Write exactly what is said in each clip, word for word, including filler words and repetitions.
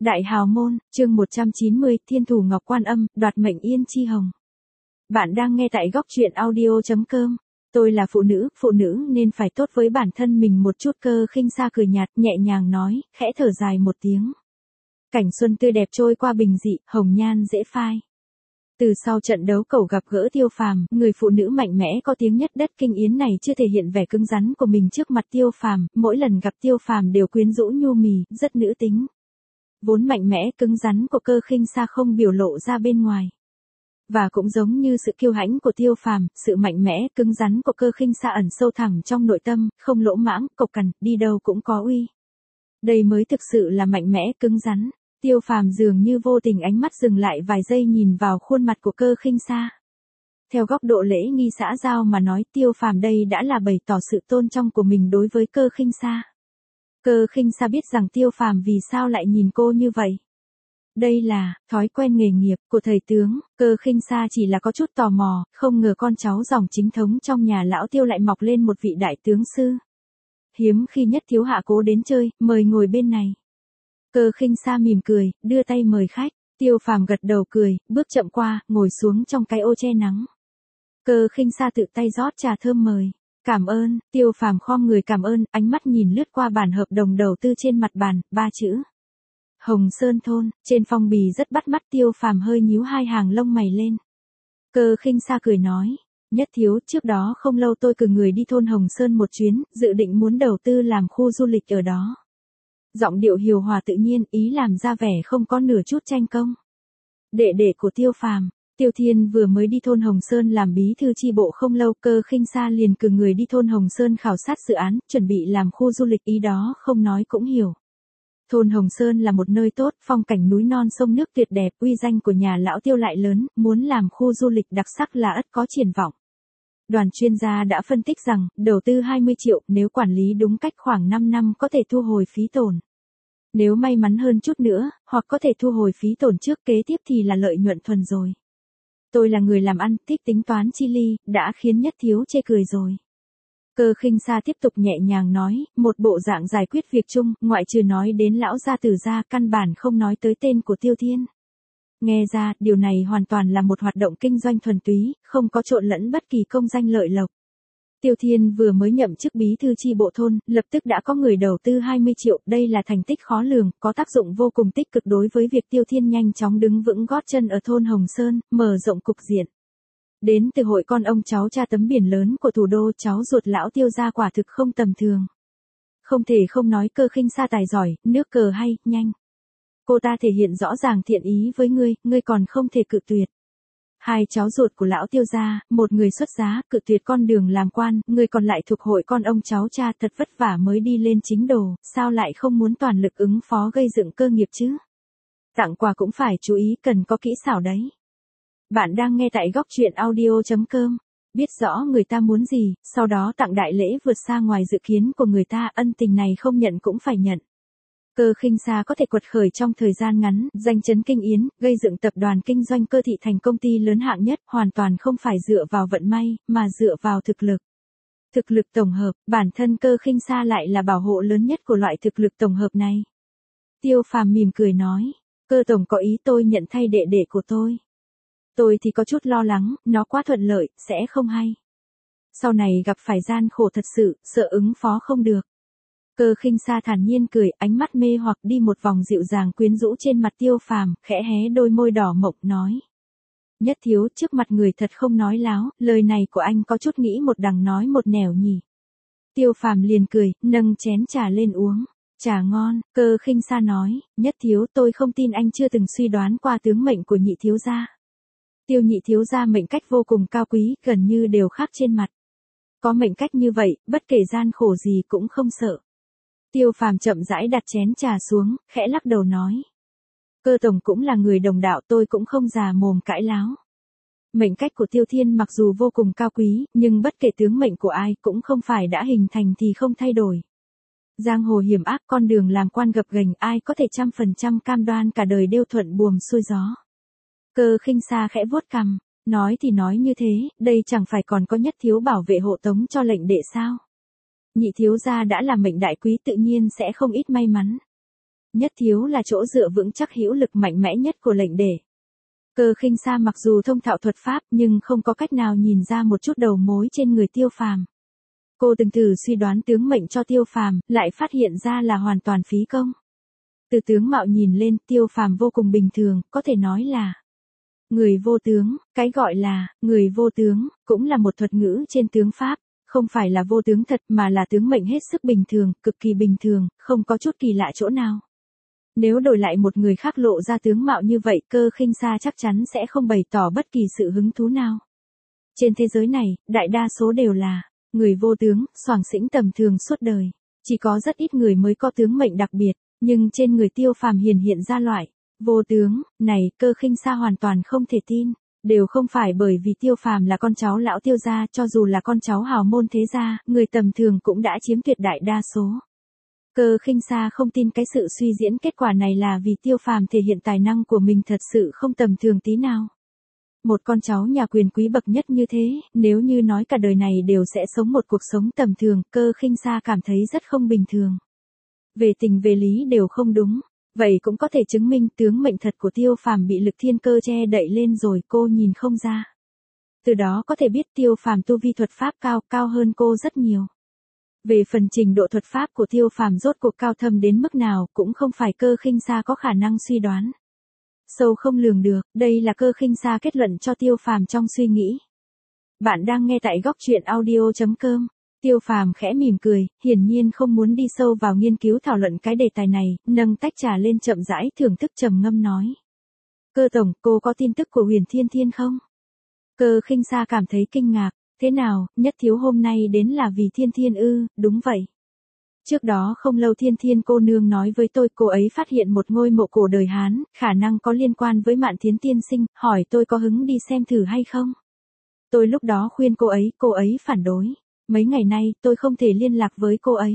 Đại hào môn, chương một trăm chín mươi, Thiên thủ Ngọc Quan Âm, đoạt mệnh Yên Chi Hồng. Bạn đang nghe tại góc truyện audio chấm com. Tôi là phụ nữ, phụ nữ nên phải tốt với bản thân mình một chút. Cơ Khinh Sa cười nhạt, nhẹ nhàng nói, khẽ thở dài một tiếng. Cảnh xuân tươi đẹp trôi qua bình dị, hồng nhan dễ phai. Từ sau trận đấu cầu gặp gỡ Tiêu Phàm, người phụ nữ mạnh mẽ có tiếng nhất đất Kinh Yến này chưa thể hiện vẻ cứng rắn của mình trước mặt Tiêu Phàm, mỗi lần gặp Tiêu Phàm đều quyến rũ nhu mì, rất nữ tính. Vốn mạnh mẽ cứng rắn của Cơ Khinh Sa không biểu lộ ra bên ngoài. Và cũng giống như sự kiêu hãnh của Tiêu Phàm, sự mạnh mẽ cứng rắn của Cơ Khinh Sa ẩn sâu thẳm trong nội tâm, không lỗ mãng, cộc cằn, đi đâu cũng có uy. Đây mới thực sự là mạnh mẽ cứng rắn. Tiêu Phàm dường như vô tình ánh mắt dừng lại vài giây nhìn vào khuôn mặt của Cơ Khinh Sa. Theo góc độ lễ nghi xã giao mà nói, Tiêu Phàm đây đã là bày tỏ sự tôn trọng của mình đối với Cơ Khinh Sa. Cơ Khinh Sa biết rằng Tiêu Phàm vì sao lại nhìn cô như vậy. Đây là thói quen nghề nghiệp của thầy tướng. Cơ Khinh Sa chỉ là có chút tò mò, không ngờ con cháu dòng chính thống trong nhà lão Tiêu lại mọc lên một vị đại tướng sư. Hiếm khi nhất thiếu hạ cố đến chơi, mời ngồi bên này. Cơ Khinh Sa mỉm cười, đưa tay mời khách. Tiêu Phàm gật đầu cười, bước chậm qua, ngồi xuống trong cái ô che nắng. Cơ Khinh Sa tự tay rót trà thơm mời. Cảm ơn. Tiêu Phàm khom người cảm ơn, ánh mắt nhìn lướt qua bản hợp đồng đầu tư trên mặt bàn, ba chữ. Hồng Sơn Thôn, trên phong bì rất bắt mắt. Tiêu Phàm hơi nhíu hai hàng lông mày lên. Cơ Khinh Sa cười nói, nhất thiếu, trước đó không lâu tôi cử người đi thôn Hồng Sơn một chuyến, dự định muốn đầu tư làm khu du lịch ở đó. Giọng điệu hiền hòa tự nhiên, ý làm ra vẻ không có nửa chút tranh công. Đệ đệ của Tiêu Phàm, Tiêu Thiên vừa mới đi thôn Hồng Sơn làm bí thư chi bộ không lâu. Cơ Khinh Sa liền cử người đi thôn Hồng Sơn khảo sát dự án, chuẩn bị làm khu du lịch, ý đó không nói cũng hiểu. Thôn Hồng Sơn là một nơi tốt, phong cảnh núi non sông nước tuyệt đẹp, uy danh của nhà lão Tiêu lại lớn, muốn làm khu du lịch đặc sắc là ắt có triển vọng. Đoàn chuyên gia đã phân tích rằng, đầu tư hai mươi triệu, nếu quản lý đúng cách khoảng năm năm có thể thu hồi phí tổn. Nếu may mắn hơn chút nữa, hoặc có thể thu hồi phí tổn trước, kế tiếp thì là lợi nhuận thuần rồi. Tôi là người làm ăn, thích tính toán chi ly, đã khiến nhất thiếu chê cười rồi. Cơ Khinh Sa tiếp tục nhẹ nhàng nói, một bộ dạng giải quyết việc chung, ngoại trừ nói đến lão gia tử gia, căn bản không nói tới tên của Tiêu Thiên. Nghe ra, điều này hoàn toàn là một hoạt động kinh doanh thuần túy, không có trộn lẫn bất kỳ công danh lợi lộc. Tiêu Thiên vừa mới nhậm chức bí thư chi bộ thôn, lập tức đã có người đầu tư hai mươi triệu, đây là thành tích khó lường, có tác dụng vô cùng tích cực đối với việc Tiêu Thiên nhanh chóng đứng vững gót chân ở thôn Hồng Sơn, mở rộng cục diện. Đến từ hội con ông cháu cha tấm biển lớn của thủ đô, cháu ruột lão Tiêu gia quả thực không tầm thường. Không thể không nói Cơ Khinh Sa tài giỏi, nước cờ hay, nhanh. Cô ta thể hiện rõ ràng thiện ý với ngươi, ngươi còn không thể cự tuyệt. Hai cháu ruột của lão Tiêu gia, một người xuất giá, cự tuyệt con đường làm quan, người còn lại thuộc hội con ông cháu cha, thật vất vả mới đi lên chính đồ, sao lại không muốn toàn lực ứng phó gây dựng cơ nghiệp chứ? Tặng quà cũng phải chú ý, cần có kỹ xảo đấy. Bạn đang nghe tại góc truyện audio chấm com. Biết rõ người ta muốn gì, sau đó tặng đại lễ vượt xa ngoài dự kiến của người ta, ân tình này không nhận cũng phải nhận. Cơ Khinh Sa có thể quật khởi trong thời gian ngắn, danh chấn Kinh Yến, gây dựng tập đoàn kinh doanh Cơ thị thành công ty lớn hạng nhất, hoàn toàn không phải dựa vào vận may, mà dựa vào thực lực. Thực lực tổng hợp, bản thân Cơ Khinh Sa lại là bảo hộ lớn nhất của loại thực lực tổng hợp này. Tiêu Phàm mỉm cười nói, Cơ tổng có ý tôi nhận thay đệ đệ của tôi. Tôi thì có chút lo lắng, nó quá thuận lợi, sẽ không hay. Sau này gặp phải gian khổ thật sự, sợ ứng phó không được. Cơ Khinh Sa thản nhiên cười, ánh mắt mê hoặc đi một vòng dịu dàng quyến rũ trên mặt Tiêu Phàm, khẽ hé đôi môi đỏ mộng nói. Nhất thiếu, trước mặt người thật không nói láo, lời này của anh có chút nghĩ một đằng nói một nẻo nhỉ. Tiêu Phàm liền cười, nâng chén trà lên uống. Trà ngon. Cơ Khinh Sa nói, nhất thiếu, tôi không tin anh chưa từng suy đoán qua tướng mệnh của nhị thiếu gia. Tiêu nhị thiếu gia mệnh cách vô cùng cao quý, gần như đều khác trên mặt. Có mệnh cách như vậy, bất kể gian khổ gì cũng không sợ. Tiêu Phàm chậm rãi đặt chén trà xuống, khẽ lắc đầu nói. Cơ tổng cũng là người đồng đạo, tôi cũng không già mồm cãi láo. Mệnh cách của Tiêu Thiên mặc dù vô cùng cao quý, nhưng bất kể tướng mệnh của ai cũng không phải đã hình thành thì không thay đổi. Giang hồ hiểm ác, con đường làm quan gập ghềnh, ai có thể trăm phần trăm cam đoan cả đời đều thuận buồm xuôi gió. Cơ Khinh Sa khẽ vuốt cằm, nói thì nói như thế, đây chẳng phải còn có nhất thiếu bảo vệ hộ tống cho lệnh đệ sao? Nhị thiếu gia đã là mệnh đại quý tự nhiên sẽ không ít may mắn. Nhất Thiếu là chỗ dựa vững chắc hữu lực mạnh mẽ nhất của lệnh đệ. Cơ Khinh Sa mặc dù thông thạo thuật pháp nhưng không có cách nào nhìn ra một chút đầu mối trên người Tiêu Phàm. Cô từng thử suy đoán tướng mệnh cho Tiêu Phàm, lại phát hiện ra là hoàn toàn phí công. Từ tướng mạo nhìn lên, Tiêu Phàm vô cùng bình thường, có thể nói là người vô tướng. Cái gọi là người vô tướng cũng là một thuật ngữ trên tướng pháp, không phải là vô tướng thật mà là tướng mệnh hết sức bình thường, cực kỳ bình thường, không có chút kỳ lạ chỗ nào. Nếu đổi lại một người khác lộ ra tướng mạo như vậy, Cơ Khinh Sa chắc chắn sẽ không bày tỏ bất kỳ sự hứng thú nào. Trên thế giới này, đại đa số đều là người vô tướng, xoàng xĩnh tầm thường suốt đời. Chỉ có rất ít người mới có tướng mệnh đặc biệt, nhưng trên người Tiêu Phàm hiển hiện ra loại vô tướng này, Cơ Khinh Sa hoàn toàn không thể tin. Đều không phải bởi vì Tiêu Phàm là con cháu lão Tiêu gia, cho dù là con cháu hào môn thế gia, người tầm thường cũng đã chiếm tuyệt đại đa số. Cơ Khinh Sa không tin cái sự suy diễn kết quả này là vì Tiêu Phàm thể hiện tài năng của mình thật sự không tầm thường tí nào. Một con cháu nhà quyền quý bậc nhất như thế, nếu như nói cả đời này đều sẽ sống một cuộc sống tầm thường, Cơ Khinh Sa cảm thấy rất không bình thường. Về tình về lý đều không đúng, vậy cũng có thể chứng minh tướng mệnh thật của Tiêu Phàm bị lực thiên cơ che đậy lên rồi, cô nhìn không ra. Từ đó có thể biết Tiêu Phàm tu vi thuật pháp cao, cao hơn cô rất nhiều. Về phần trình độ thuật pháp của Tiêu Phàm rốt cuộc cao thâm đến mức nào cũng không phải Cơ Khinh Sa có khả năng suy đoán. Sâu không lường được, đây là Cơ Khinh Sa kết luận cho Tiêu Phàm trong suy nghĩ. Bạn đang nghe tại góc truyện audio chấm com. Tiêu Phàm khẽ mỉm cười, hiển nhiên không muốn đi sâu vào nghiên cứu thảo luận cái đề tài này, nâng tách trà lên chậm rãi thưởng thức trầm ngâm nói. Cơ tổng, cô có tin tức của Huyền Thiên Thiên không? Cơ Khinh Sa cảm thấy kinh ngạc, thế nào, Nhất Thiếu hôm nay đến là vì Thiên Thiên ư? Đúng vậy. Trước đó không lâu Thiên Thiên cô nương nói với tôi cô ấy phát hiện một ngôi mộ cổ đời Hán, khả năng có liên quan với Mạn Thiến tiên sinh, hỏi tôi có hứng đi xem thử hay không? Tôi lúc đó khuyên cô ấy, cô ấy phản đối. Mấy ngày nay, tôi không thể liên lạc với cô ấy.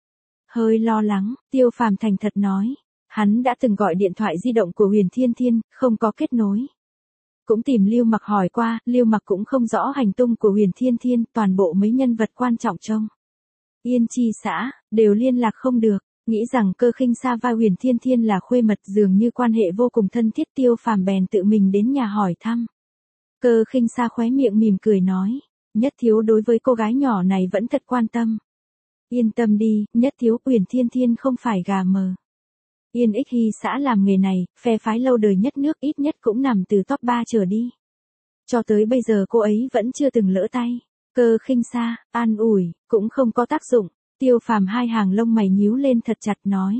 Hơi lo lắng, Tiêu Phàm thành thật nói. Hắn đã từng gọi điện thoại di động của Huyền Thiên Thiên, không có kết nối. Cũng tìm Lưu Mặc hỏi qua, Lưu Mặc cũng không rõ hành tung của Huyền Thiên Thiên, toàn bộ mấy nhân vật quan trọng trong Yên Chi xã, đều liên lạc không được. Nghĩ rằng Cơ Khinh Sa và Huyền Thiên Thiên là khuê mật, dường như quan hệ vô cùng thân thiết, Tiêu Phàm bèn tự mình đến nhà hỏi thăm. Cơ Khinh Sa khóe miệng mỉm cười nói. Nhất Thiếu đối với cô gái nhỏ này vẫn thật quan tâm. Yên tâm đi, Nhất Thiếu, Huyền Thiên Thiên không phải gà mờ. Yên Ích Hy xã làm nghề này, phe phái lâu đời nhất nước, ít nhất cũng nằm từ top ba trở đi. Cho tới bây giờ cô ấy vẫn chưa từng lỡ tay. Cơ Khinh Sa, an ủi, cũng không có tác dụng. Tiêu Phàm hai hàng lông mày nhíu lên thật chặt nói.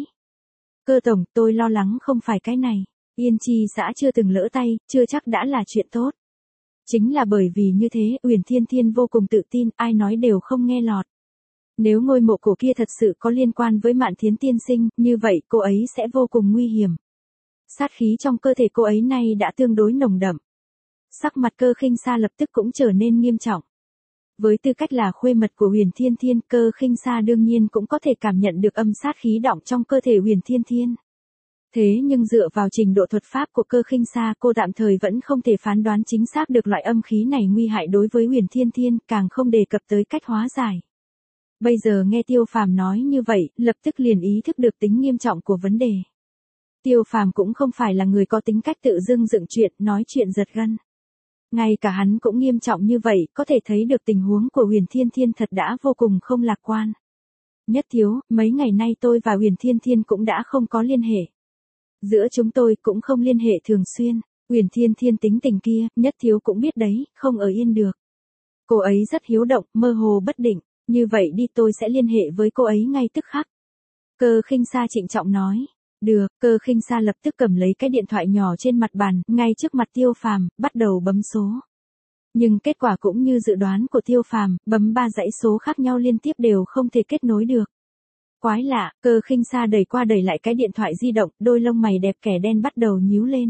Cơ tổng, tôi lo lắng không phải cái này. Yên Chi xã chưa từng lỡ tay, chưa chắc đã là chuyện tốt. Chính là bởi vì như thế, Huyền Thiên Thiên vô cùng tự tin, ai nói đều không nghe lọt. Nếu ngôi mộ cổ kia thật sự có liên quan với Mạn Thiến tiên sinh, như vậy cô ấy sẽ vô cùng nguy hiểm. Sát khí trong cơ thể cô ấy nay đã tương đối nồng đậm. Sắc mặt Cơ Khinh Sa lập tức cũng trở nên nghiêm trọng. Với tư cách là khuê mật của Huyền Thiên Thiên, Cơ Khinh Sa đương nhiên cũng có thể cảm nhận được âm sát khí đọng trong cơ thể Huyền Thiên Thiên. Thế nhưng dựa vào trình độ thuật pháp của Cơ Khinh Sa, cô tạm thời vẫn không thể phán đoán chính xác được loại âm khí này nguy hại đối với Huyền Thiên Thiên, càng không đề cập tới cách hóa giải. Bây giờ nghe Tiêu Phàm nói như vậy, lập tức liền ý thức được tính nghiêm trọng của vấn đề. Tiêu Phàm cũng không phải là người có tính cách tự dưng dựng chuyện, nói chuyện giật gân. Ngay cả hắn cũng nghiêm trọng như vậy, có thể thấy được tình huống của Huyền Thiên Thiên thật đã vô cùng không lạc quan. Nhất Thiếu, mấy ngày nay tôi và Huyền Thiên Thiên cũng đã không có liên hệ. Giữa chúng tôi cũng không liên hệ thường xuyên. Huyền Thiên Thiên tính tình kia, Nhất Thiếu cũng biết đấy, không ở yên được. Cô ấy rất hiếu động, mơ hồ bất định. Như vậy đi, tôi sẽ liên hệ với cô ấy ngay tức khắc. Cơ Khinh Sa trịnh trọng nói. Được, Cơ Khinh Sa lập tức cầm lấy cái điện thoại nhỏ trên mặt bàn, ngay trước mặt Tiêu Phàm, bắt đầu bấm số. Nhưng kết quả cũng như dự đoán của Tiêu Phàm, bấm ba dãy số khác nhau liên tiếp đều không thể kết nối được. Quái lạ, Cơ Khinh Sa đẩy qua đẩy lại cái điện thoại di động, đôi lông mày đẹp kẻ đen bắt đầu nhíu lên.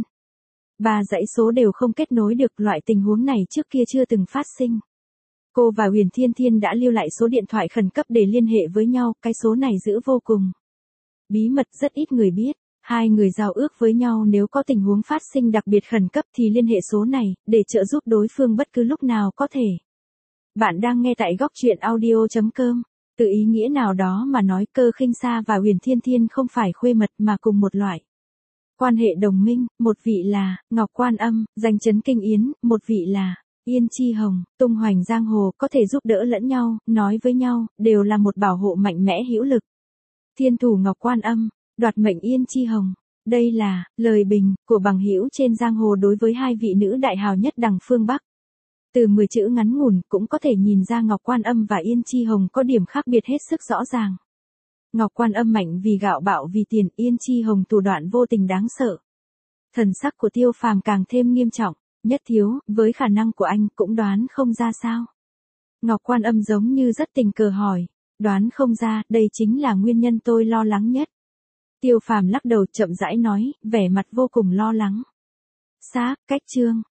Ba dãy số đều không kết nối được, loại tình huống này trước kia chưa từng phát sinh. Cô và Huyền Thiên Thiên đã lưu lại số điện thoại khẩn cấp để liên hệ với nhau, cái số này giữ vô cùng bí mật, rất ít người biết. Hai người giao ước với nhau nếu có tình huống phát sinh đặc biệt khẩn cấp thì liên hệ số này, để trợ giúp đối phương bất cứ lúc nào có thể. Bạn đang nghe tại góc truyện audio chấm com. Từ ý nghĩa nào đó mà nói, Cơ Khinh Sa và Huyền Thiên Thiên không phải khuê mật mà cùng một loại. Quan hệ đồng minh, một vị là Ngọc Quan Âm, danh chấn kinh yến, một vị là Yên Chi Hồng, tung hoành giang hồ, có thể giúp đỡ lẫn nhau, nói với nhau, đều là một bảo hộ mạnh mẽ hữu lực. Thiên thủ Ngọc Quan Âm, đoạt mệnh Yên Chi Hồng. Đây là lời bình của bằng hữu trên giang hồ đối với hai vị nữ đại hào nhất đằng phương Bắc. Từ mười chữ ngắn ngủn cũng có thể nhìn ra Ngọc Quan Âm và Yên Chi Hồng có điểm khác biệt hết sức rõ ràng. Ngọc Quan Âm mạnh vì gạo bạo vì tiền, Yên Chi Hồng thủ đoạn vô tình đáng sợ. Thần sắc của Tiêu Phàm càng thêm nghiêm trọng, Nhất Thiếu, với khả năng của anh cũng đoán không ra sao. Ngọc Quan Âm giống như rất tình cờ hỏi, đoán không ra, đây chính là nguyên nhân tôi lo lắng nhất. Tiêu Phàm lắc đầu chậm rãi nói, vẻ mặt vô cùng lo lắng. Xác, cách chương.